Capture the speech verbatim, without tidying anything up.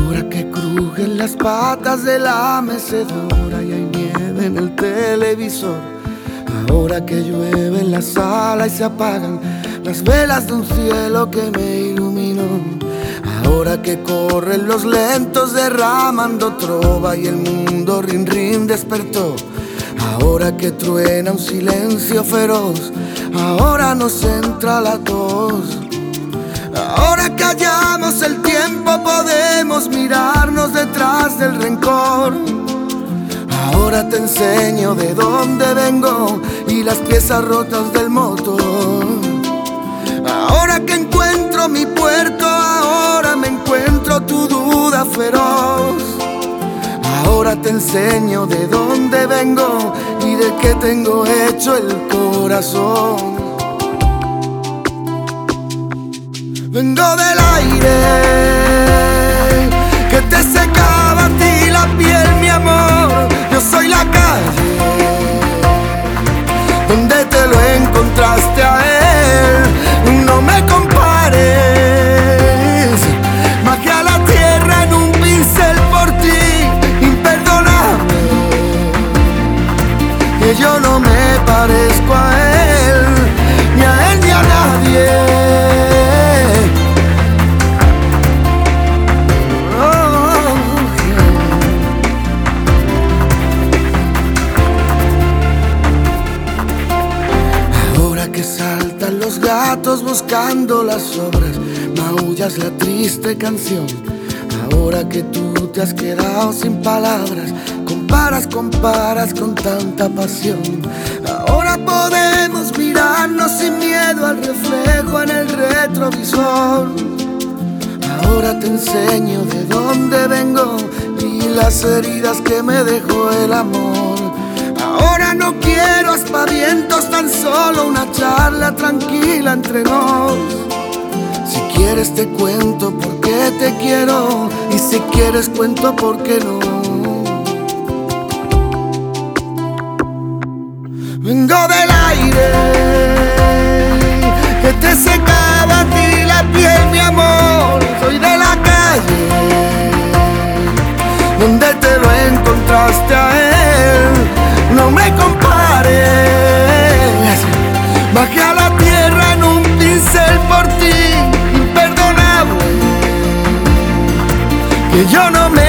Ahora que crujen las patas de la mecedora y hay nieve en el televisor. Ahora que llueve en la sala y se apagan las velas de un cielo que me iluminó. Ahora que corren los lentos derramando trova y el mundo rin rin despertó. Ahora que truena un silencio feroz, ahora nos entra la tos. Ahora que hallamos el tiempo podemos mirarnos detrás del rencor. Ahora te enseño de dónde vengo y las piezas rotas del motor. Ahora que encuentro mi puerto, ahora me encuentro tu duda feroz. Ahora te enseño de dónde vengo y de qué tengo hecho el corazón. Vengo del aire que te secaba a ti la piel, mi amor. Yo soy la calle donde te lo encontraste a él. No me compares, majé a la tierra en un pincel por ti, imperdonable. Que yo no me parezco a él, ni a él ni a nadie. Saltan los gatos buscando las sobras, maullas la triste canción. Ahora que tú te has quedado sin palabras, comparas, comparas con tanta pasión. Ahora podemos mirarnos sin miedo al reflejo en el retrovisor. Ahora te enseño de dónde vengo y las heridas que me dejó el amor. Ahora no quiero aspavientos, tan solo una charla tranquila entre nos. Si quieres te cuento por qué te quiero, y si quieres cuento por qué no. Vengo del aire que te secaba a ti la piel, mi amor. Soy de la calle donde te lo encontraste a él. No me compares, bajé a la tierra en un pincel por ti, imperdonable. Que yo no me